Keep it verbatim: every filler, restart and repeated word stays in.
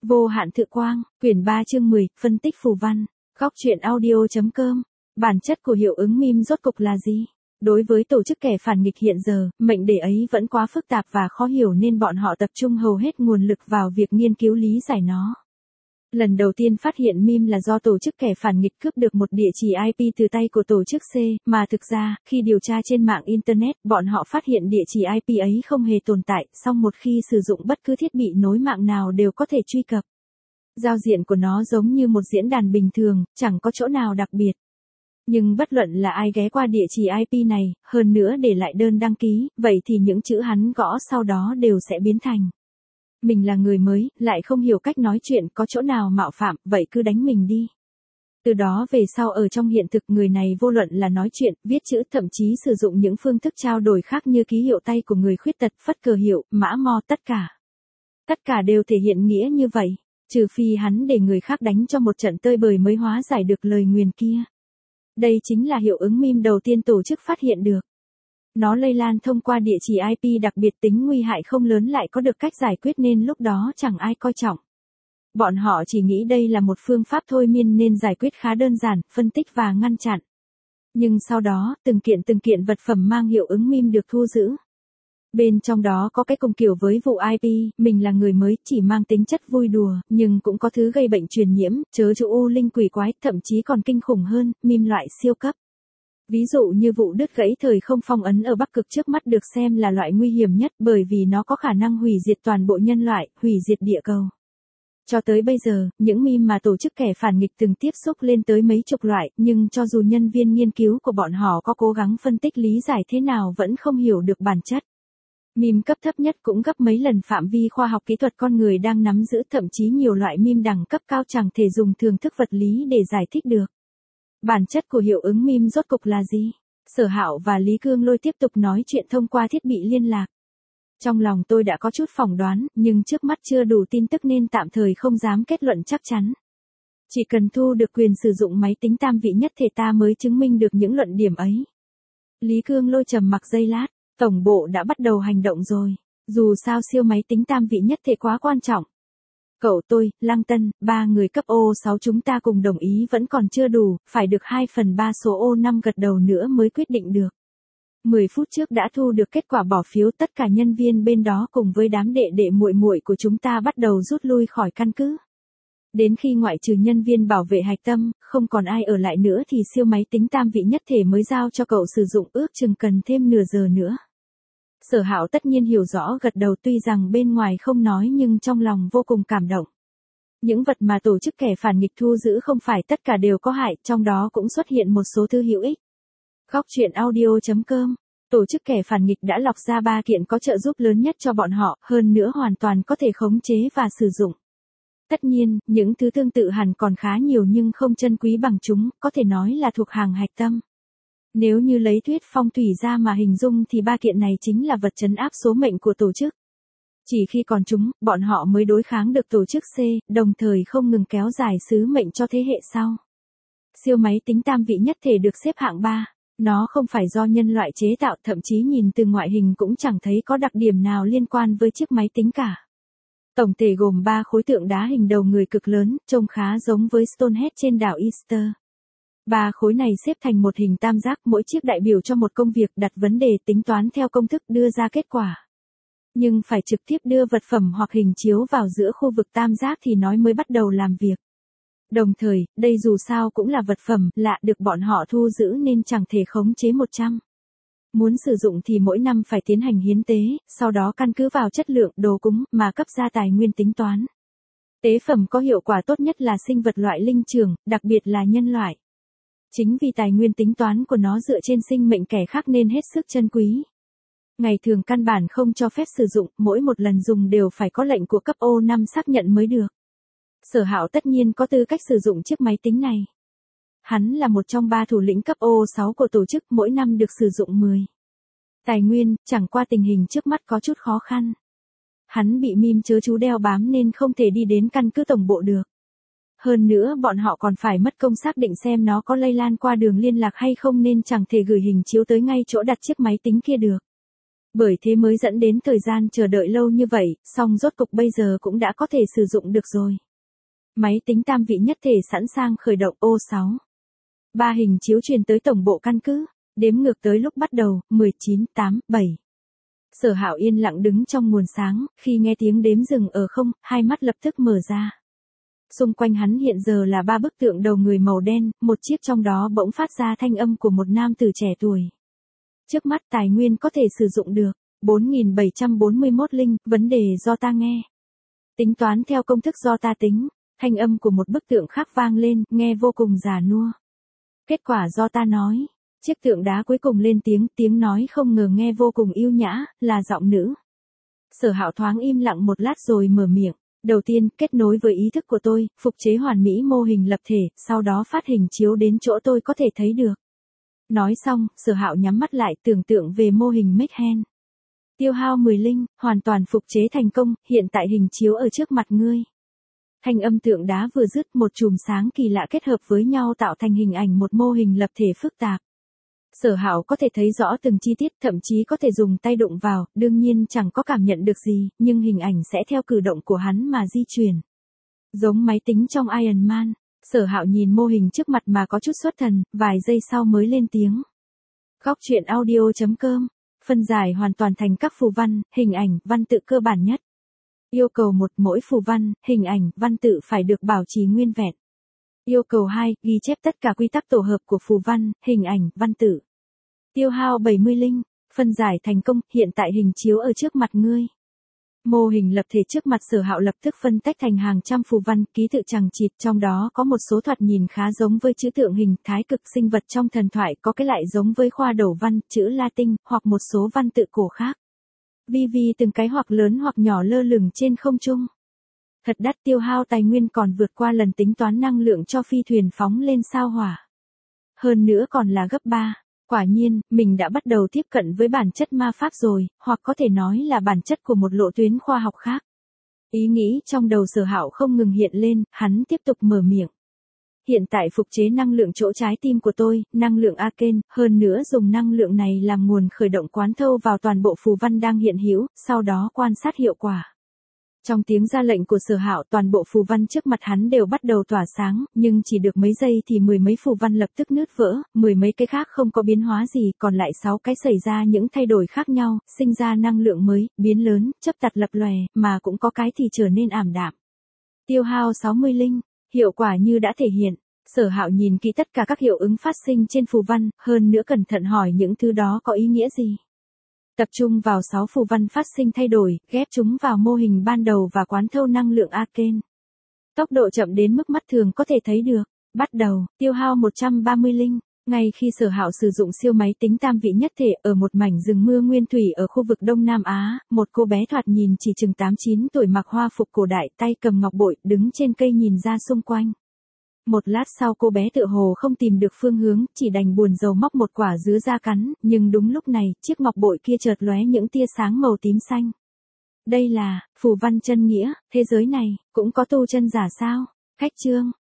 Vô hạn thự quang, quyển ba chương mười, phân tích phù văn. Góc truyện audio.com. Bản chất của hiệu ứng meme rốt cục là gì? Đối với tổ chức kẻ phản nghịch hiện giờ, mệnh đề ấy vẫn quá phức tạp và khó hiểu nên bọn họ tập trung hầu hết nguồn lực vào việc nghiên cứu lý giải nó. Lần đầu tiên phát hiện meme là do tổ chức kẻ phản nghịch cướp được một địa chỉ i pê từ tay của tổ chức C, mà thực ra, khi điều tra trên mạng Internet, bọn họ phát hiện địa chỉ i pê ấy không hề tồn tại, song một khi sử dụng bất cứ thiết bị nối mạng nào đều có thể truy cập. Giao diện của nó giống như một diễn đàn bình thường, chẳng có chỗ nào đặc biệt. Nhưng bất luận là ai ghé qua địa chỉ i pê này, hơn nữa để lại đơn đăng ký, vậy thì những chữ hắn gõ sau đó đều sẽ biến thành: mình là người mới, lại không hiểu cách nói chuyện, có chỗ nào mạo phạm, vậy cứ đánh mình đi. Từ đó về sau ở trong hiện thực, người này vô luận là nói chuyện, viết chữ, thậm chí sử dụng những phương thức trao đổi khác như ký hiệu tay của người khuyết tật, phất cờ hiệu, mã mo, tất cả. Tất cả đều thể hiện nghĩa như vậy, trừ phi hắn để người khác đánh cho một trận tơi bời mới hóa giải được lời nguyền kia. Đây chính là hiệu ứng meme đầu tiên tổ chức phát hiện được. Nó lây lan thông qua địa chỉ i pê, đặc biệt tính nguy hại không lớn, lại có được cách giải quyết nên lúc đó chẳng ai coi trọng. Bọn họ chỉ nghĩ đây là một phương pháp thôi miên nên giải quyết khá đơn giản, phân tích và ngăn chặn. Nhưng sau đó, từng kiện từng kiện vật phẩm mang hiệu ứng meme được thu giữ. Bên trong đó có cái cùng kiểu với vụ i pê, mình là người mới, chỉ mang tính chất vui đùa, nhưng cũng có thứ gây bệnh truyền nhiễm, chớ chú u linh quỷ quái, thậm chí còn kinh khủng hơn, meme loại siêu cấp. Ví dụ như vụ đứt gãy thời không phong ấn ở Bắc Cực trước mắt được xem là loại nguy hiểm nhất bởi vì nó có khả năng hủy diệt toàn bộ nhân loại, hủy diệt địa cầu. Cho tới bây giờ, những meme mà tổ chức kẻ phản nghịch từng tiếp xúc lên tới mấy chục loại, nhưng cho dù nhân viên nghiên cứu của bọn họ có cố gắng phân tích lý giải thế nào vẫn không hiểu được bản chất. Meme cấp thấp nhất cũng gấp mấy lần phạm vi khoa học kỹ thuật con người đang nắm giữ, thậm chí nhiều loại meme đẳng cấp cao chẳng thể dùng thường thức vật lý để giải thích được. Bản chất của hiệu ứng meme rốt cục là gì? Sở Hạo và Lý Cương Lôi tiếp tục nói chuyện thông qua thiết bị liên lạc. Trong lòng tôi đã có chút phỏng đoán, nhưng trước mắt chưa đủ tin tức nên tạm thời không dám kết luận chắc chắn. Chỉ cần thu được quyền sử dụng máy tính tam vị nhất thể ta mới chứng minh được những luận điểm ấy. Lý Cương Lôi trầm mặc giây lát, tổng bộ đã bắt đầu hành động rồi. Dù sao siêu máy tính tam vị nhất thể quá quan trọng. Cậu tôi, Lăng Tân, ba người cấp ô sáu chúng ta cùng đồng ý vẫn còn chưa đủ, phải được hai phần ba số ô năm gật đầu nữa mới quyết định được. mười phút trước đã thu được kết quả bỏ phiếu, tất cả nhân viên bên đó cùng với đám đệ đệ muội muội của chúng ta bắt đầu rút lui khỏi căn cứ. Đến khi ngoại trừ nhân viên bảo vệ hạch tâm, không còn ai ở lại nữa thì siêu máy tính tam vị nhất thể mới giao cho cậu sử dụng, ước chừng cần thêm nửa giờ nữa. Sở Hạo tất nhiên hiểu rõ gật đầu, tuy rằng bên ngoài không nói nhưng trong lòng vô cùng cảm động. Những vật mà tổ chức kẻ phản nghịch thu giữ không phải tất cả đều có hại, trong đó cũng xuất hiện một số thứ hữu ích. Góc truyện audio.com. Tổ chức kẻ phản nghịch đã lọc ra ba kiện có trợ giúp lớn nhất cho bọn họ, hơn nữa hoàn toàn có thể khống chế và sử dụng. Tất nhiên, những thứ tương tự hẳn còn khá nhiều nhưng không chân quý bằng chúng, có thể nói là thuộc hàng hạch tâm. Nếu như lấy thuyết phong thủy ra mà hình dung thì ba kiện này chính là vật trấn áp số mệnh của tổ chức. Chỉ khi còn chúng, bọn họ mới đối kháng được tổ chức C, đồng thời không ngừng kéo dài sứ mệnh cho thế hệ sau. Siêu máy tính tam vị nhất thể được xếp hạng ba. Nó không phải do nhân loại chế tạo, thậm chí nhìn từ ngoại hình cũng chẳng thấy có đặc điểm nào liên quan với chiếc máy tính cả. Tổng thể gồm ba khối tượng đá hình đầu người cực lớn, trông khá giống với Stonehenge trên đảo Easter. Ba khối này xếp thành một hình tam giác, mỗi chiếc đại biểu cho một công việc, đặt vấn đề, tính toán theo công thức, đưa ra kết quả. Nhưng phải trực tiếp đưa vật phẩm hoặc hình chiếu vào giữa khu vực tam giác thì nói mới bắt đầu làm việc. Đồng thời, đây dù sao cũng là vật phẩm lạ được bọn họ thu giữ nên chẳng thể khống chế một trăm. Muốn sử dụng thì mỗi năm phải tiến hành hiến tế, sau đó căn cứ vào chất lượng đồ cúng mà cấp ra tài nguyên tính toán. Tế phẩm có hiệu quả tốt nhất là sinh vật loại linh trưởng, đặc biệt là nhân loại. Chính vì tài nguyên tính toán của nó dựa trên sinh mệnh kẻ khác nên hết sức chân quý. Ngày thường căn bản không cho phép sử dụng, mỗi một lần dùng đều phải có lệnh của cấp ô năm xác nhận mới được. Sở Hạo tất nhiên có tư cách sử dụng chiếc máy tính này. Hắn là một trong ba thủ lĩnh cấp ô sáu của tổ chức, mỗi năm được sử dụng mười. Tài nguyên, chẳng qua tình hình trước mắt có chút khó khăn. Hắn bị meme chớ chú đeo bám nên không thể đi đến căn cứ tổng bộ được. Hơn nữa bọn họ còn phải mất công xác định xem nó có lây lan qua đường liên lạc hay không nên chẳng thể gửi hình chiếu tới ngay chỗ đặt chiếc máy tính kia được. Bởi thế mới dẫn đến thời gian chờ đợi lâu như vậy, song rốt cục bây giờ cũng đã có thể sử dụng được rồi. Máy tính tam vị nhất thể sẵn sàng khởi động ô sáu. Ba hình chiếu truyền tới tổng bộ căn cứ, đếm ngược tới lúc bắt đầu, mười chín, tám, bảy. Sở Hạo yên lặng đứng trong nguồn sáng, khi nghe tiếng đếm dừng ở không, hai mắt lập tức mở ra. Xung quanh hắn hiện giờ là ba bức tượng đầu người màu đen, một chiếc trong đó bỗng phát ra thanh âm của một nam tử trẻ tuổi. Trước mắt tài nguyên có thể sử dụng được, bốn nghìn bảy trăm bốn mươi mốt linh, vấn đề do ta nghe. Tính toán theo công thức do ta tính, thanh âm của một bức tượng khác vang lên, nghe vô cùng già nua. Kết quả do ta nói, chiếc tượng đá cuối cùng lên tiếng, tiếng nói không ngờ nghe vô cùng yêu nhã, là giọng nữ. Sở Hạo thoáng im lặng một lát rồi mở miệng. Đầu tiên, kết nối với ý thức của tôi, phục chế hoàn mỹ mô hình lập thể, sau đó phát hình chiếu đến chỗ tôi có thể thấy được. Nói xong, Sở Hạo nhắm mắt lại tưởng tượng về mô hình Mechhen. Tiêu hao mười linh, hoàn toàn phục chế thành công, hiện tại hình chiếu ở trước mặt ngươi. Thanh âm tượng đá vừa dứt, một chùm sáng kỳ lạ kết hợp với nhau tạo thành hình ảnh một mô hình lập thể phức tạp. Sở Hạo có thể thấy rõ từng chi tiết, thậm chí có thể dùng tay đụng vào, đương nhiên chẳng có cảm nhận được gì, nhưng hình ảnh sẽ theo cử động của hắn mà di chuyển. Giống máy tính trong Iron Man, Sở Hạo nhìn mô hình trước mặt mà có chút xuất thần, vài giây sau mới lên tiếng. Góc truyện audio chấm com, phân giải hoàn toàn thành các phù văn, hình ảnh, văn tự cơ bản nhất. Yêu cầu một, mỗi phù văn, hình ảnh, văn tự phải được bảo trì nguyên vẹn. Yêu cầu hai, ghi chép tất cả quy tắc tổ hợp của phù văn, hình ảnh, văn tự. Tiêu hao bảy mươi linh, phân giải thành công, hiện tại hình chiếu ở trước mặt ngươi. Mô hình lập thể trước mặt Sở Hạo lập tức phân tách thành hàng trăm phù văn, ký tự chằng chịt, trong đó có một số thoạt nhìn khá giống với chữ tượng hình, thái cực sinh vật trong thần thoại, có cái lại giống với khoa đầu văn, chữ Latin, hoặc một số văn tự cổ khác. Vi vi từng cái hoặc lớn hoặc nhỏ lơ lửng trên không trung. Thật đắt, tiêu hao tài nguyên còn vượt qua lần tính toán năng lượng cho phi thuyền phóng lên sao Hỏa. Hơn nữa còn là gấp ba. Quả nhiên, mình đã bắt đầu tiếp cận với bản chất ma pháp rồi, hoặc có thể nói là bản chất của một lộ tuyến khoa học khác. Ý nghĩ trong đầu Sở Hạo không ngừng hiện lên, hắn tiếp tục mở miệng. Hiện tại phục chế năng lượng chỗ trái tim của tôi, năng lượng Arcane, hơn nữa dùng năng lượng này làm nguồn khởi động quán thâu vào toàn bộ phù văn đang hiện hữu, sau đó quan sát hiệu quả. Trong tiếng ra lệnh của Sở Hạo, toàn bộ phù văn trước mặt hắn đều bắt đầu tỏa sáng, nhưng chỉ được mấy giây thì mười mấy phù văn lập tức nứt vỡ, mười mấy cái khác không có biến hóa gì, còn lại sáu cái xảy ra những thay đổi khác nhau, sinh ra năng lượng mới, biến lớn, chớp tắt lập lòe, mà cũng có cái thì trở nên ảm đạm. Tiêu hao sáu mươi linh, hiệu quả như đã thể hiện. Sở Hạo nhìn kỹ tất cả các hiệu ứng phát sinh trên phù văn, hơn nữa cẩn thận hỏi những thứ đó có ý nghĩa gì. Tập trung vào sáu phù văn phát sinh thay đổi, ghép chúng vào mô hình ban đầu và quán thâu năng lượng Arcane. Tốc độ chậm đến mức mắt thường có thể thấy được. Bắt đầu, tiêu hao một trăm ba mươi linh. Ngay khi Sở Hạo sử dụng siêu máy tính tam vị nhất thể ở một mảnh rừng mưa nguyên thủy ở khu vực Đông Nam Á, một cô bé thoạt nhìn chỉ chừng tám chín tuổi mặc hoa phục cổ đại, tay cầm ngọc bội, đứng trên cây nhìn ra xung quanh. Một lát sau cô bé tựa hồ không tìm được phương hướng, chỉ đành buồn rầu móc một quả dứa ra cắn, nhưng đúng lúc này, chiếc ngọc bội kia chợt lóe những tia sáng màu tím xanh. Đây là, phù văn chân nghĩa, thế giới này, cũng có tu chân giả sao? Khách chương.